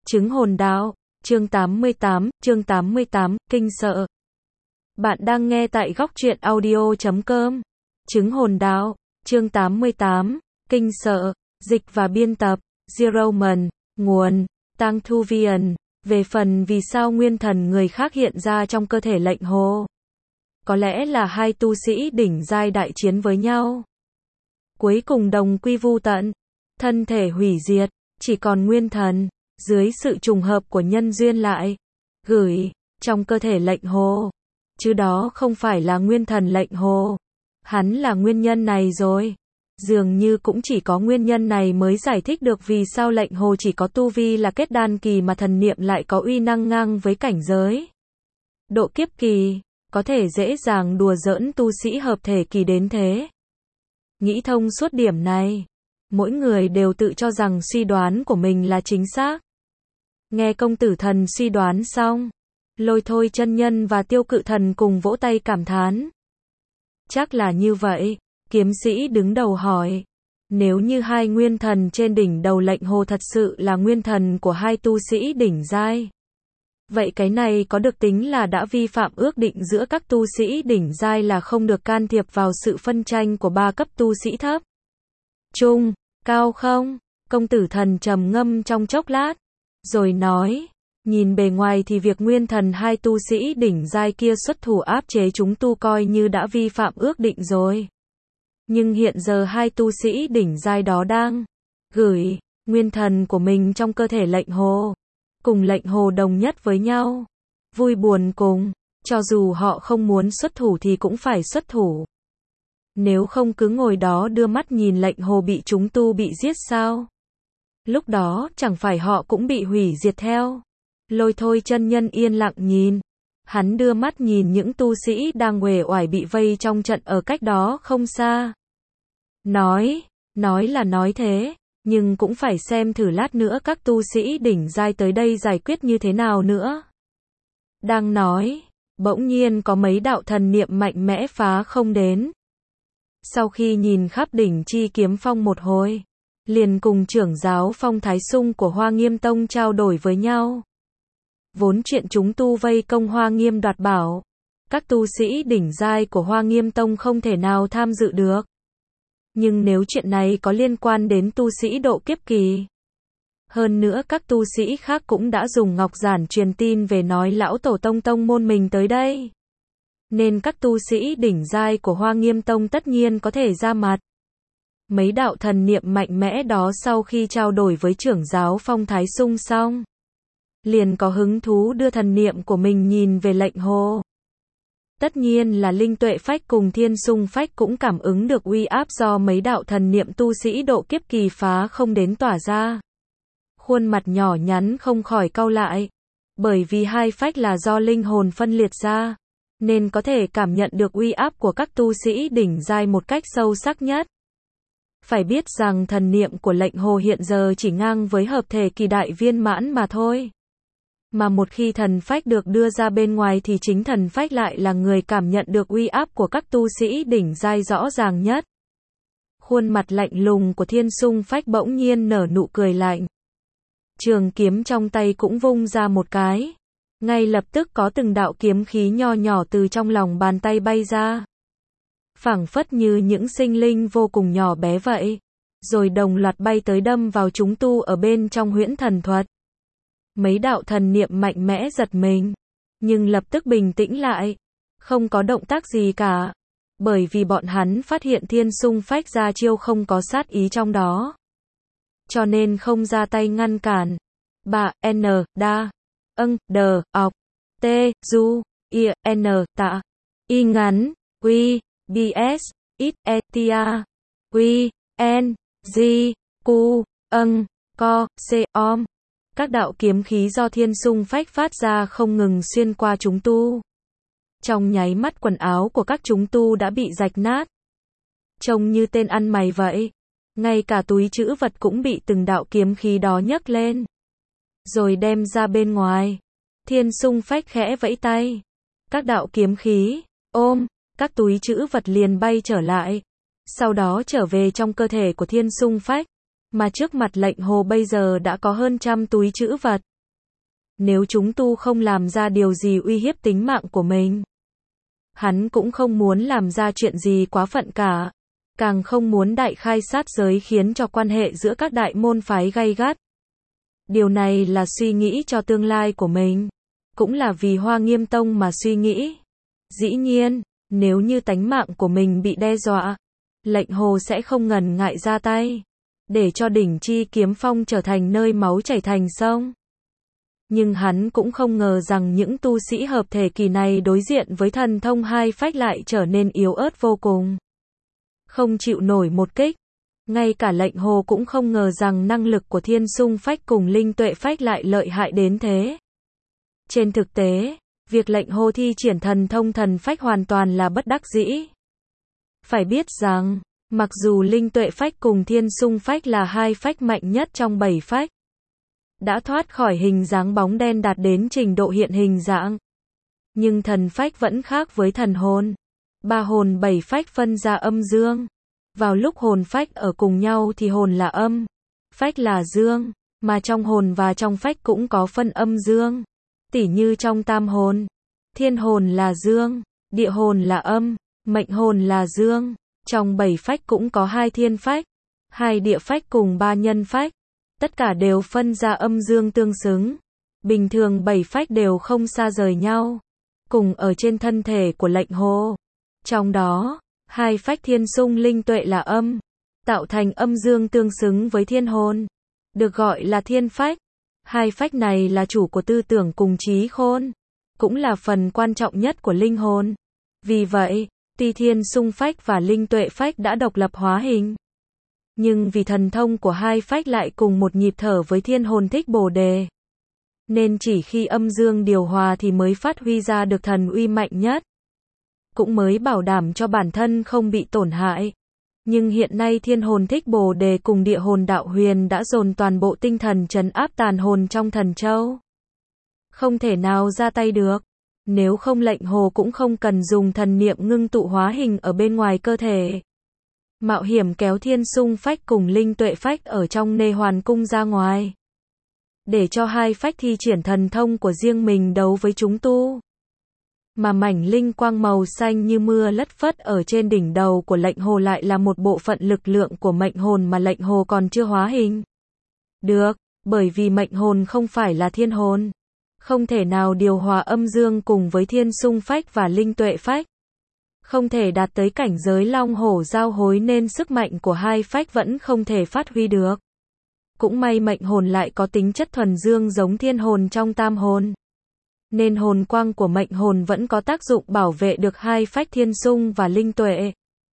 Chứng hồn đạo, chương 88, kinh sợ. Bạn đang nghe tại góc truyện audio.com. Chứng hồn đạo, chương 88, kinh sợ, dịch và biên tập, Zeroman, nguồn, Tang Thu Vian. Về phần vì sao nguyên thần người khác hiện ra trong cơ thể lệnh hồ. Có lẽ là hai tu sĩ đỉnh giai đại chiến với nhau. Cuối cùng đồng quy vu tận, thân thể hủy diệt, chỉ còn nguyên thần, dưới sự trùng hợp của nhân duyên lại gửi trong cơ thể lệnh hồ. Chứ đó không phải là nguyên thần lệnh hồ. Hắn là nguyên nhân này rồi. Dường như cũng chỉ có nguyên nhân này mới giải thích được vì sao lệnh hồ chỉ có tu vi là kết đan kỳ mà thần niệm lại có uy năng ngang với cảnh giới độ kiếp kỳ, có thể dễ dàng đùa giỡn tu sĩ hợp thể kỳ đến thế. Nghĩ thông suốt điểm này, mỗi người đều tự cho rằng suy đoán của mình là chính xác. Nghe công tử thần suy đoán xong, Lôi Thôi chân nhân và Tiêu Cự Thần cùng vỗ tay cảm thán. Chắc là như vậy, kiếm sĩ đứng đầu hỏi. Nếu như hai nguyên thần trên đỉnh đầu lệnh hồ thật sự là nguyên thần của hai tu sĩ đỉnh giai, vậy cái này có được tính là đã vi phạm ước định giữa các tu sĩ đỉnh giai là không được can thiệp vào sự phân tranh của ba cấp tu sĩ thấp, trung, cao không? Công tử thần trầm ngâm trong chốc lát, rồi nói, nhìn bề ngoài thì việc nguyên thần hai tu sĩ đỉnh giai kia xuất thủ áp chế chúng tu coi như đã vi phạm ước định rồi. Nhưng hiện giờ hai tu sĩ đỉnh giai đó đang gửi nguyên thần của mình trong cơ thể lệnh hồ, cùng lệnh hồ đồng nhất với nhau. Vui buồn cùng, cho dù họ không muốn xuất thủ thì cũng phải xuất thủ. Nếu không cứ ngồi đó đưa mắt nhìn lệnh hồ bị chúng tu bị giết sao? Lúc đó chẳng phải họ cũng bị hủy diệt theo. Lôi Thôi chân nhân yên lặng nhìn. Hắn đưa mắt nhìn những tu sĩ đang uể oải bị vây trong trận ở cách đó không xa. Nói là nói thế, nhưng cũng phải xem thử lát nữa các tu sĩ đỉnh giai tới đây giải quyết như thế nào nữa. Đang nói, bỗng nhiên có mấy đạo thần niệm mạnh mẽ phá không đến. Sau khi nhìn khắp đỉnh Chi Kiếm Phong một hồi, liền cùng trưởng giáo Phong Thái Sung của Hoa Nghiêm Tông trao đổi với nhau. Vốn chuyện chúng tu vây công Hoa Nghiêm đoạt bảo, các tu sĩ đỉnh giai của Hoa Nghiêm Tông không thể nào tham dự được. Nhưng nếu chuyện này có liên quan đến tu sĩ độ kiếp kỳ, hơn nữa các tu sĩ khác cũng đã dùng ngọc giản truyền tin về nói lão tổ tông tông môn mình tới đây, nên các tu sĩ đỉnh giai của Hoa Nghiêm Tông tất nhiên có thể ra mặt. Mấy đạo thần niệm mạnh mẽ đó sau khi trao đổi với trưởng giáo Phong Thái Sung xong, liền có hứng thú đưa thần niệm của mình nhìn về lệnh hồ. Tất nhiên là Linh Tuệ Phách cùng Thiên Sung Phách cũng cảm ứng được uy áp do mấy đạo thần niệm tu sĩ độ kiếp kỳ phá không đến tỏa ra. Khuôn mặt nhỏ nhắn không khỏi cau lại, bởi vì hai phách là do linh hồn phân liệt ra, nên có thể cảm nhận được uy áp của các tu sĩ đỉnh giai một cách sâu sắc nhất. Phải biết rằng thần niệm của lệnh hồ hiện giờ chỉ ngang với hợp thể kỳ đại viên mãn mà thôi. Mà một khi thần phách được đưa ra bên ngoài thì chính thần phách lại là người cảm nhận được uy áp của các tu sĩ đỉnh giai rõ ràng nhất. Khuôn mặt lạnh lùng của Thiên Sung Phách bỗng nhiên nở nụ cười lạnh. Trường kiếm trong tay cũng vung ra một cái. Ngay lập tức có từng đạo kiếm khí nho nhỏ từ trong lòng bàn tay bay ra. Phảng phất như những sinh linh vô cùng nhỏ bé vậy. Rồi đồng loạt bay tới đâm vào chúng tu ở bên trong huyễn thần thuật. Mấy đạo thần niệm mạnh mẽ giật mình, nhưng lập tức bình tĩnh lại, không có động tác gì cả, bởi vì bọn hắn phát hiện Thiên Sung Phách ra chiêu không có sát ý trong đó, cho nên không ra tay ngăn cản. Đa, đờ, ọc, tê, du, n, tạ, y ngắn, quy, bs, ít, tia, quy, n, g, cu, co, c, om. Các đạo kiếm khí do Thiên Sung Phách phát ra không ngừng xuyên qua chúng tu. Trong nháy mắt quần áo của các chúng tu đã bị rạch nát. Trông như tên ăn mày vậy. Ngay cả túi trữ vật cũng bị từng đạo kiếm khí đó nhấc lên, rồi đem ra bên ngoài. Thiên Sung Phách khẽ vẫy tay. Các đạo kiếm khí, các túi trữ vật liền bay trở lại. Sau đó trở về trong cơ thể của Thiên Sung Phách. Mà trước mặt lệnh hồ bây giờ đã có hơn 100 túi trữ vật. nếu chúng tu không làm ra điều gì uy hiếp tính mạng của mình. Hắn cũng không muốn làm ra chuyện gì quá phận cả, càng không muốn đại khai sát giới khiến cho quan hệ giữa các đại môn phái gay gắt. Điều này là suy nghĩ cho tương lai của mình, cũng là vì Hoa Nghiêm Tông mà suy nghĩ. Dĩ nhiên, nếu như tánh mạng của mình bị đe dọa, lệnh Hồ sẽ không ngần ngại ra tay, để cho đỉnh chi kiếm phong trở thành nơi máu chảy thành sông. Nhưng hắn cũng không ngờ rằng những tu sĩ hợp thể kỳ này đối diện với thần thông hai phách lại trở nên yếu ớt vô cùng, không chịu nổi một kích. Ngay cả lệnh Hồ cũng không ngờ rằng năng lực của Thiên Xung Phách cùng Linh Tuệ Phách lại lợi hại đến thế. Trên thực tế, việc lệnh Hồ thi triển thần thông thần phách hoàn toàn là bất đắc dĩ. Phải biết rằng, mặc dù Linh Tuệ Phách cùng Thiên Xung Phách là hai phách mạnh nhất trong 7 phách, đã thoát khỏi hình dáng bóng đen đạt đến trình độ hiện hình dạng, nhưng thần phách vẫn khác với thần hồn. 3 hồn 7 phách phân ra âm dương. Vào lúc hồn phách ở cùng nhau thì hồn là âm, phách là dương, mà trong hồn và trong phách cũng có phân âm dương. Tỉ như trong tam hồn, thiên hồn là dương, địa hồn là âm, mệnh hồn là dương. Trong 7 phách cũng có 2 thiên phách, 2 địa phách cùng 3 nhân phách. Tất cả đều phân ra âm dương tương xứng. Bình thường 7 phách đều không xa rời nhau, cùng ở trên thân thể của lệnh Hồ. Trong đó, 2 phách Thiên Xung Linh Tuệ là âm, tạo thành âm dương tương xứng với thiên hồn, được gọi là thiên phách. 2 phách này là chủ của tư tưởng cùng trí khôn, cũng là phần quan trọng nhất của linh hồn. Vì vậy, tuy Thiên Xung Phách và Linh Tuệ Phách đã độc lập hóa hình, nhưng vì thần thông của 2 phách lại cùng một nhịp thở với thiên hồn Thích Bồ Đề, nên chỉ khi âm dương điều hòa thì mới phát huy ra được thần uy mạnh nhất, cũng mới bảo đảm cho bản thân không bị tổn hại. Nhưng hiện nay thiên hồn Thích Bồ Đề cùng địa hồn Đạo Huyền đã dồn toàn bộ tinh thần trấn áp tàn hồn trong thần châu, không thể nào ra tay được. Nếu không lệnh Hồ cũng không cần dùng thần niệm ngưng tụ hóa hình ở bên ngoài cơ thể, mạo hiểm kéo Thiên Xung Phách cùng Linh Tuệ Phách ở trong Nê Hoàn Cung ra ngoài, để cho 2 phách thi triển thần thông của riêng mình đấu với chúng tu. Mà mảnh linh quang màu xanh như mưa lất phất ở trên đỉnh đầu của lệnh Hồ lại là một bộ phận lực lượng của mệnh hồn mà lệnh Hồ còn chưa hóa hình được, bởi vì mệnh hồn không phải là thiên hồn, không thể nào điều hòa âm dương cùng với Thiên Xung Phách và Linh Tuệ Phách, không thể đạt tới cảnh giới long hổ giao hối nên sức mạnh của 2 phách vẫn không thể phát huy được. Cũng may mệnh hồn lại có tính chất thuần dương giống thiên hồn trong tam hồn, nên hồn quang của mệnh hồn vẫn có tác dụng bảo vệ được 2 phách Thiên Xung và Linh Tuệ.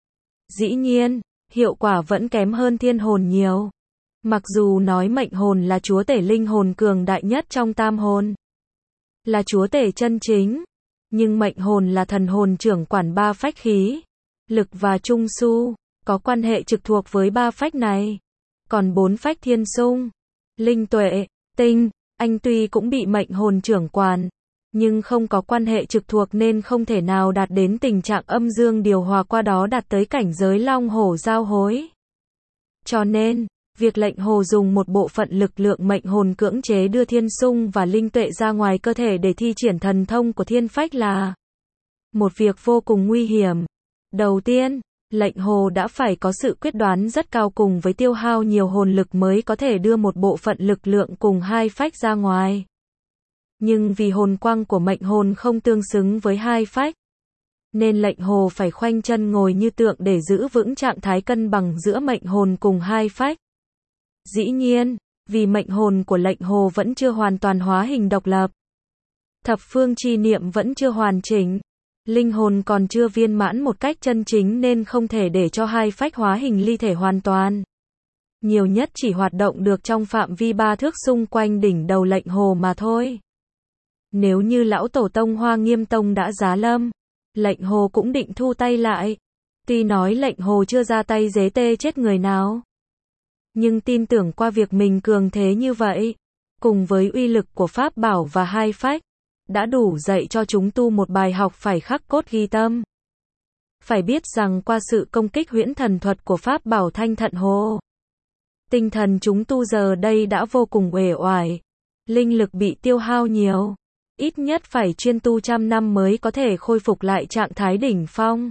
Dĩ nhiên, hiệu quả vẫn kém hơn thiên hồn nhiều. Mặc dù nói mệnh hồn là chúa tể linh hồn cường đại nhất trong tam hồn, là chúa tể chân chính, nhưng mệnh hồn là thần hồn trưởng quản 3 phách khí, lực và trung su, có quan hệ trực thuộc với 3 phách này. Còn 4 phách Thiên Xung, Linh Tuệ, Tinh, Anh tuy cũng bị mệnh hồn trưởng quản, nhưng không có quan hệ trực thuộc nên không thể nào đạt đến tình trạng âm dương điều hòa, qua đó đạt tới cảnh giới long hổ giao hối. Cho nên, việc lệnh Hồ dùng một bộ phận lực lượng mệnh hồn cưỡng chế đưa Thiên Xung và Linh Tuệ ra ngoài cơ thể để thi triển thần thông của thiên phách là một việc vô cùng nguy hiểm. Đầu tiên, lệnh Hồ đã phải có sự quyết đoán rất cao cùng với tiêu hao nhiều hồn lực mới có thể đưa một bộ phận lực lượng cùng 2 phách ra ngoài. Nhưng vì hồn quang của mệnh hồn không tương xứng với 2 phách, nên lệnh Hồ phải khoanh chân ngồi như tượng để giữ vững trạng thái cân bằng giữa mệnh hồn cùng 2 phách. Dĩ nhiên, vì mệnh hồn của lệnh Hồ vẫn chưa hoàn toàn hóa hình độc lập, thập phương chi niệm vẫn chưa hoàn chỉnh, linh hồn còn chưa viên mãn một cách chân chính nên không thể để cho 2 phách hóa hình ly thể hoàn toàn. Nhiều nhất chỉ hoạt động được trong phạm vi 3 thước xung quanh đỉnh đầu lệnh Hồ mà thôi. Nếu như lão tổ tông Hoa Nghiêm Tông đã giá lâm, lệnh Hồ cũng định thu tay lại. Tuy nói lệnh Hồ chưa ra tay giết tê chết người nào, nhưng tin tưởng qua việc mình cường thế như vậy, cùng với uy lực của pháp bảo và 2 phách, đã đủ dạy cho chúng tu một bài học phải khắc cốt ghi tâm. Phải biết rằng qua sự công kích huyễn thần thuật của pháp bảo Thanh Thận Hồ, tinh thần chúng tu giờ đây đã vô cùng uể oải, linh lực bị tiêu hao nhiều. Ít nhất phải chuyên tu trăm năm mới có thể khôi phục lại trạng thái đỉnh phong.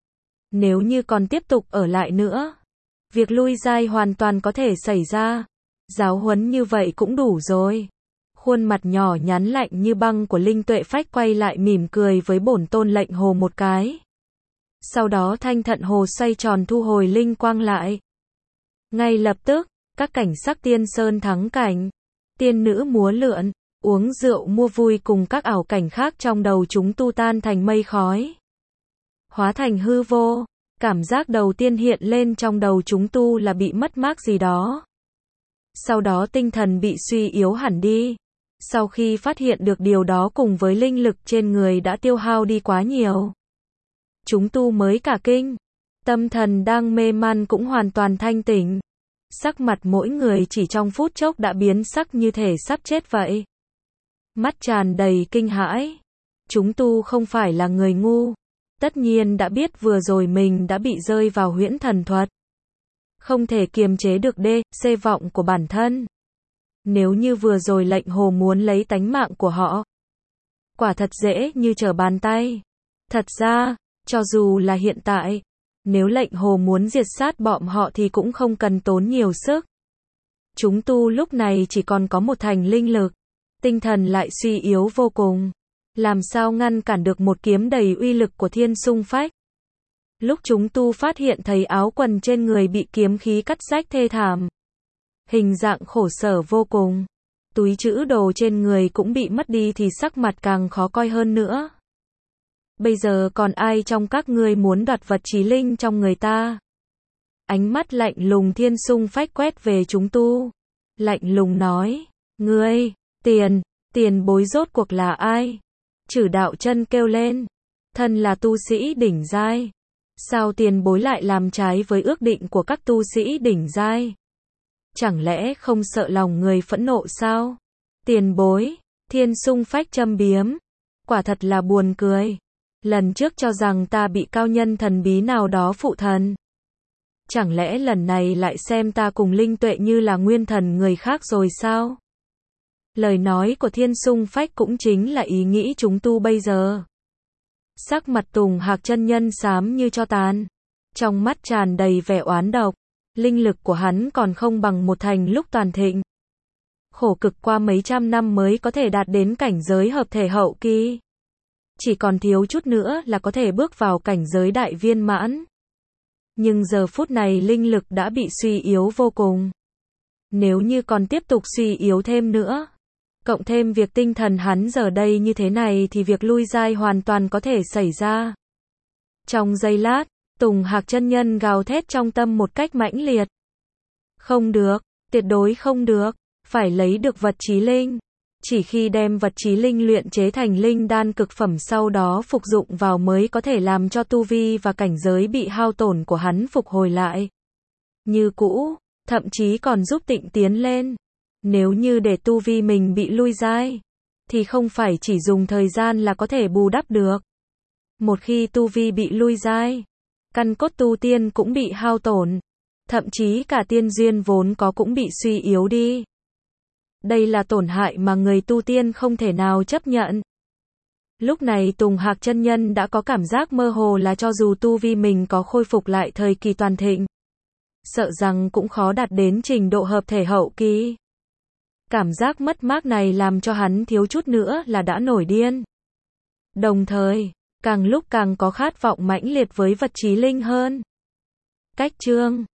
Nếu như còn tiếp tục ở lại nữa, việc lui giai hoàn toàn có thể xảy ra. Giáo huấn như vậy cũng đủ rồi. Khuôn mặt nhỏ nhắn lạnh như băng của Linh Tuệ Phách quay lại mỉm cười với bổn tôn lệnh hồ một cái. Sau đó thanh thận hồ xoay tròn thu hồi linh quang lại. Ngay lập tức, các cảnh sắc tiên sơn thắng cảnh, tiên nữ múa lượn, uống rượu mua vui cùng các ảo cảnh khác trong đầu chúng tu tan thành mây khói. Hóa thành hư vô, cảm giác đầu tiên hiện lên trong đầu chúng tu là bị mất mát gì đó. Sau đó tinh thần bị suy yếu hẳn đi. Sau khi phát hiện được điều đó cùng với linh lực trên người đã tiêu hao đi quá nhiều, chúng tu mới cả kinh. Tâm thần đang mê man cũng hoàn toàn thanh tỉnh. Sắc mặt mỗi người chỉ trong phút chốc đã biến sắc như thể sắp chết vậy. Mắt tràn đầy kinh hãi. Chúng tu không phải là người ngu. Tất nhiên đã biết vừa rồi mình đã bị rơi vào huyễn thần thuật. Không thể kiềm chế được C vọng của bản thân. Nếu như vừa rồi lệnh hồ muốn lấy tánh mạng của họ, quả thật dễ như trở bàn tay. Thật ra, cho dù là hiện tại, nếu lệnh hồ muốn diệt sát bọn họ thì cũng không cần tốn nhiều sức. Chúng tu lúc này chỉ còn có một thành linh lực, tinh thần lại suy yếu vô cùng. Làm sao ngăn cản được một kiếm đầy uy lực của Thiên Xung Phách? Lúc chúng tu phát hiện thấy áo quần trên người bị kiếm khí cắt rách thê thảm, hình dạng khổ sở vô cùng, túi trữ đồ trên người cũng bị mất đi thì sắc mặt càng khó coi hơn nữa. Bây giờ còn ai trong các ngươi muốn đoạt vật chí linh trong người ta? Ánh mắt lạnh lùng Thiên Xung Phách quét về chúng tu. Lạnh lùng nói, ngươi, tiền bối rốt cuộc là ai? Chử Đạo Chân kêu lên, thân là tu sĩ đỉnh giai. Sao tiền bối lại làm trái với ước định của các tu sĩ đỉnh giai? Chẳng lẽ không sợ lòng người phẫn nộ sao? Tiền bối, Thiên Xung Phách châm biếm. Quả thật là buồn cười. Lần trước cho rằng ta bị cao nhân thần bí nào đó phụ thần. Chẳng lẽ lần này lại xem ta cùng Linh Tuệ như là nguyên thần người khác rồi sao? Lời nói của Thiên Xung Phách cũng chính là ý nghĩ chúng tu bây giờ. Sắc mặt Tùng Hạc chân nhân xám như tro tàn. Trong mắt tràn đầy vẻ oán độc. Linh lực của hắn còn không bằng một thành lúc toàn thịnh. Khổ cực qua mấy trăm năm mới có thể đạt đến cảnh giới hợp thể hậu kỳ. Chỉ còn thiếu chút nữa là có thể bước vào cảnh giới đại viên mãn. Nhưng giờ phút này linh lực đã bị suy yếu vô cùng. Nếu như còn tiếp tục suy yếu thêm nữa, cộng thêm việc tinh thần hắn giờ đây như thế này thì việc lui giai hoàn toàn có thể xảy ra. Trong giây lát, Tùng Hạc chân nhân gào thét trong tâm một cách mãnh liệt. Không được, tuyệt đối không được, phải lấy được vật chí linh. Chỉ khi đem vật chí linh luyện chế thành linh đan cực phẩm sau đó phục dụng vào mới có thể làm cho tu vi và cảnh giới bị hao tổn của hắn phục hồi lại như cũ, thậm chí còn giúp tịnh tiến lên. Nếu như để tu vi mình bị lui giai, thì không phải chỉ dùng thời gian là có thể bù đắp được. Một khi tu vi bị lui giai, căn cốt tu tiên cũng bị hao tổn, thậm chí cả tiên duyên vốn có cũng bị suy yếu đi. Đây là tổn hại mà người tu tiên không thể nào chấp nhận. Lúc này Tùng Hạc chân nhân đã có cảm giác mơ hồ là cho dù tu vi mình có khôi phục lại thời kỳ toàn thịnh, sợ rằng cũng khó đạt đến trình độ hợp thể hậu kỳ. Cảm giác mất mát này làm cho hắn thiếu chút nữa là đã nổi điên. Đồng thời, càng lúc càng có khát vọng mãnh liệt với vật chí linh hơn. Cách chương